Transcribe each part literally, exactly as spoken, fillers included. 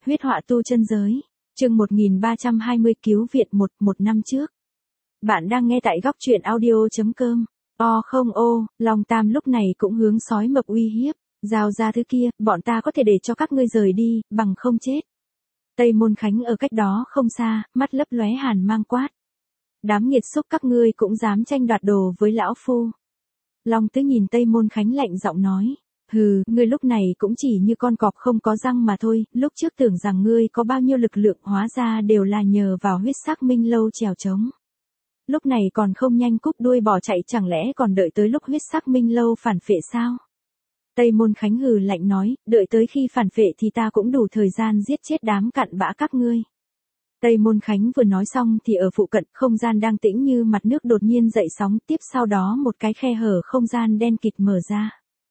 Huyết họa tu chân giới. Chương một nghìn ba trăm hai mươi cứu viện một, một năm trước. Bạn đang nghe tại góc truyện audio chấm com. O không ô, Long Tam lúc này cũng hướng sói mập uy hiếp. Giao ra thứ kia, bọn ta có thể để cho các ngươi rời đi, bằng không chết. Tây Môn Khánh ở cách đó không xa, mắt lấp lóe hàn mang quát. Đám nghiệt xúc các ngươi cũng dám tranh đoạt đồ với lão phu. Long Tứ nhìn Tây Môn Khánh lạnh giọng nói. Hừ, ngươi lúc này cũng chỉ như con cọp không có răng mà thôi, lúc trước tưởng rằng ngươi có bao nhiêu lực lượng hóa ra đều là nhờ vào huyết sắc minh lâu trèo trống. Lúc này còn không nhanh cúp đuôi bỏ chạy chẳng lẽ còn đợi tới lúc huyết sắc minh lâu phản phệ sao? Tây Môn Khánh hừ lạnh nói, đợi tới khi phản phệ thì ta cũng đủ thời gian giết chết đám cặn bã các ngươi. Tây Môn Khánh vừa nói xong thì ở phụ cận không gian đang tĩnh như mặt nước đột nhiên dậy sóng, tiếp sau đó một cái khe hở không gian đen kịt mở ra.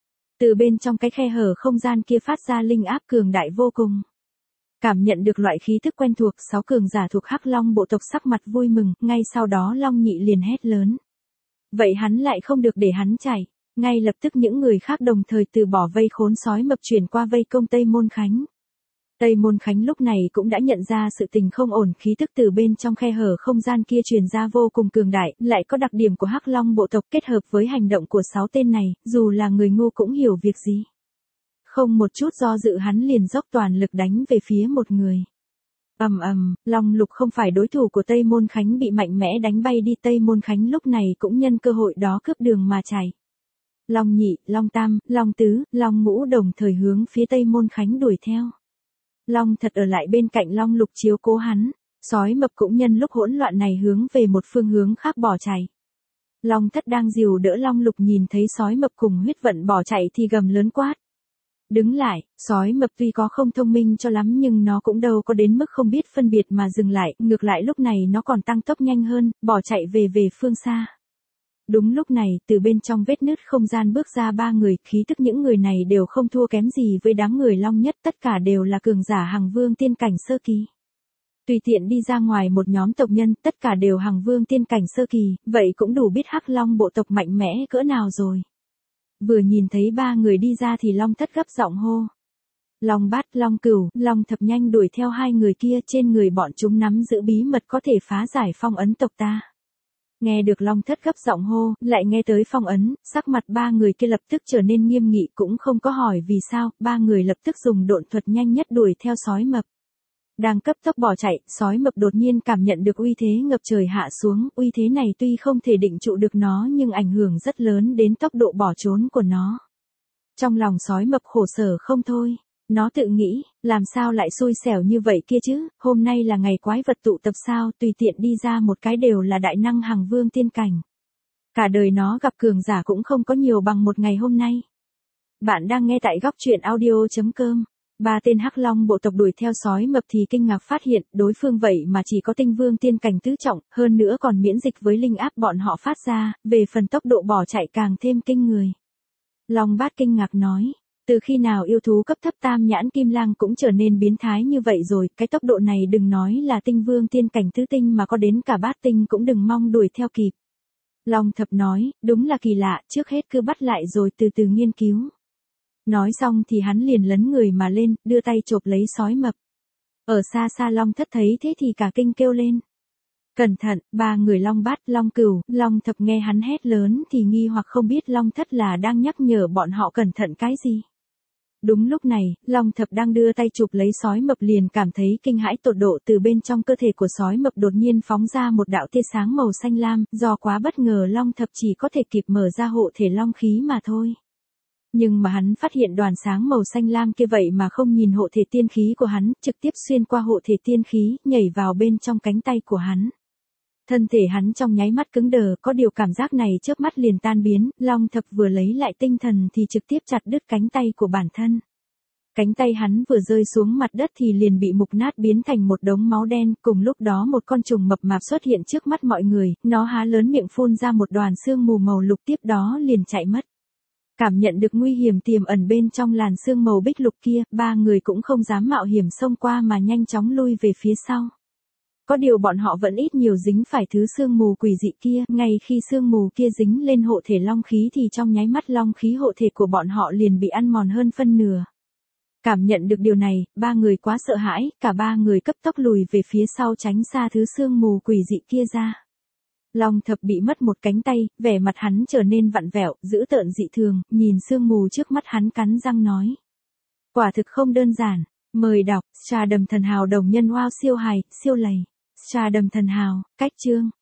Từ bên trong cái khe hở không gian kia phát ra linh áp cường đại vô cùng. Cảm nhận được loại khí tức quen thuộc, sáu cường giả thuộc Hắc Long bộ tộc sắc mặt vui mừng, ngay sau đó Long Nhị liền hét lớn. Vậy hắn lại không được để hắn chạy, ngay lập tức những người khác đồng thời từ bỏ vây khốn sói mập chuyển qua vây công Tây Môn Khánh. Tây Môn Khánh lúc này cũng đã nhận ra sự tình không ổn, khí tức từ bên trong khe hở không gian kia truyền ra vô cùng cường đại, lại có đặc điểm của Hắc Long bộ tộc kết hợp với hành động của sáu tên này, dù là người ngu cũng hiểu việc gì. Không một chút do dự hắn liền dốc toàn lực đánh về phía một người. Ầm ầm, Long Lục không phải đối thủ của Tây Môn Khánh bị mạnh mẽ đánh bay đi, Tây Môn Khánh lúc này cũng nhân cơ hội đó cướp đường mà chạy. Long Nhị, Long Tam, Long Tứ, Long Ngũ đồng thời hướng phía Tây Môn Khánh đuổi theo. Long Thật ở lại bên cạnh Long Lục chiếu cố hắn, sói mập cũng nhân lúc hỗn loạn này hướng về một phương hướng khác bỏ chạy. Long Thất đang dìu đỡ Long Lục nhìn thấy sói mập cùng huyết vận bỏ chạy thì gầm lớn quát. Đứng lại, sói mập tuy có không thông minh cho lắm nhưng nó cũng đâu có đến mức không biết phân biệt mà dừng lại, ngược lại lúc này nó còn tăng tốc nhanh hơn, bỏ chạy về về phương xa. Đúng lúc này, từ bên trong vết nứt không gian bước ra ba người, khí tức những người này đều không thua kém gì với đám người Long Nhất, tất cả đều là cường giả Hằng Vương tiên cảnh sơ kỳ. Tùy tiện đi ra ngoài một nhóm tộc nhân, tất cả đều Hằng Vương tiên cảnh sơ kỳ, vậy cũng đủ biết Hắc Long bộ tộc mạnh mẽ cỡ nào rồi. Vừa nhìn thấy ba người đi ra thì Long Thất gấp giọng hô. Long Bát, Long Cửu, Long Thập nhanh đuổi theo hai người kia, trên người bọn chúng nắm giữ bí mật có thể phá giải phong ấn tộc ta. Nghe được Long Thất gấp giọng hô, lại nghe tới phong ấn, sắc mặt ba người kia lập tức trở nên nghiêm nghị, cũng không có hỏi vì sao, ba người lập tức dùng độn thuật nhanh nhất đuổi theo sói mập. Đang cấp tốc bỏ chạy, sói mập đột nhiên cảm nhận được uy thế ngập trời hạ xuống, uy thế này tuy không thể định trụ được nó nhưng ảnh hưởng rất lớn đến tốc độ bỏ trốn của nó. Trong lòng sói mập khổ sở không thôi. Nó tự nghĩ, làm sao lại xui xẻo như vậy kia chứ, hôm nay là ngày quái vật tụ tập sao, tùy tiện đi ra một cái đều là đại năng Hằng Vương tiên cảnh. Cả đời nó gặp cường giả cũng không có nhiều bằng một ngày hôm nay. Bạn đang nghe tại góc truyện audio chấm com. Ba tên Hắc Long bộ tộc đuổi theo sói mập thì kinh ngạc phát hiện, đối phương vậy mà chỉ có tinh vương tiên cảnh tứ trọng, hơn nữa còn miễn dịch với linh áp bọn họ phát ra, về phần tốc độ bỏ chạy càng thêm kinh người. Long Bát kinh ngạc nói. Từ khi nào yêu thú cấp thấp tam nhãn kim lang cũng trở nên biến thái như vậy rồi, cái tốc độ này đừng nói là tinh vương tiên cảnh tứ tinh mà có đến cả bát tinh cũng đừng mong đuổi theo kịp. Long Thập nói, đúng là kỳ lạ, trước hết cứ bắt lại rồi từ từ nghiên cứu. Nói xong thì hắn liền lấn người mà lên, đưa tay chộp lấy sói mập. Ở xa xa Long Thất thấy thế thì cả kinh kêu lên. Cẩn thận, ba người Long Bát, Long Cửu, Long Thập nghe hắn hét lớn thì nghi hoặc không biết Long Thất là đang nhắc nhở bọn họ cẩn thận cái gì. Đúng lúc này, Long Thập đang đưa tay chụp lấy sói mập liền cảm thấy kinh hãi tột độ, từ bên trong cơ thể của sói mập đột nhiên phóng ra một đạo tia sáng màu xanh lam, do quá bất ngờ Long Thập chỉ có thể kịp mở ra hộ thể long khí mà thôi. Nhưng mà hắn phát hiện đoàn sáng màu xanh lam kia vậy mà không nhìn hộ thể tiên khí của hắn, trực tiếp xuyên qua hộ thể tiên khí, nhảy vào bên trong cánh tay của hắn. Thân thể hắn trong nháy mắt cứng đờ, có điều cảm giác này chớp mắt liền tan biến, Long Thập vừa lấy lại tinh thần thì trực tiếp chặt đứt cánh tay của bản thân. Cánh tay hắn vừa rơi xuống mặt đất thì liền bị mục nát biến thành một đống máu đen, cùng lúc đó một con trùng mập mạp xuất hiện trước mắt mọi người, nó há lớn miệng phun ra một đoàn sương mù màu lục, tiếp đó liền chạy mất. Cảm nhận được nguy hiểm tiềm ẩn bên trong làn sương màu bích lục kia, ba người cũng không dám mạo hiểm xông qua mà nhanh chóng lui về phía sau. Có điều bọn họ vẫn ít nhiều dính phải thứ sương mù quỷ dị kia, ngay khi sương mù kia dính lên hộ thể long khí thì trong nháy mắt long khí hộ thể của bọn họ liền bị ăn mòn hơn phân nửa. Cảm nhận được điều này, ba người quá sợ hãi, cả ba người cấp tốc lùi về phía sau tránh xa thứ sương mù quỷ dị kia ra. Long Thập bị mất một cánh tay, vẻ mặt hắn trở nên vặn vẹo, dữ tợn dị thường, nhìn sương mù trước mắt hắn cắn răng nói. Quả thực không đơn giản, mời đọc, Trà Đầm Thần Hào đồng nhân wow siêu hài, siêu lầy. Trà Đầm Thần Hào, cách chương.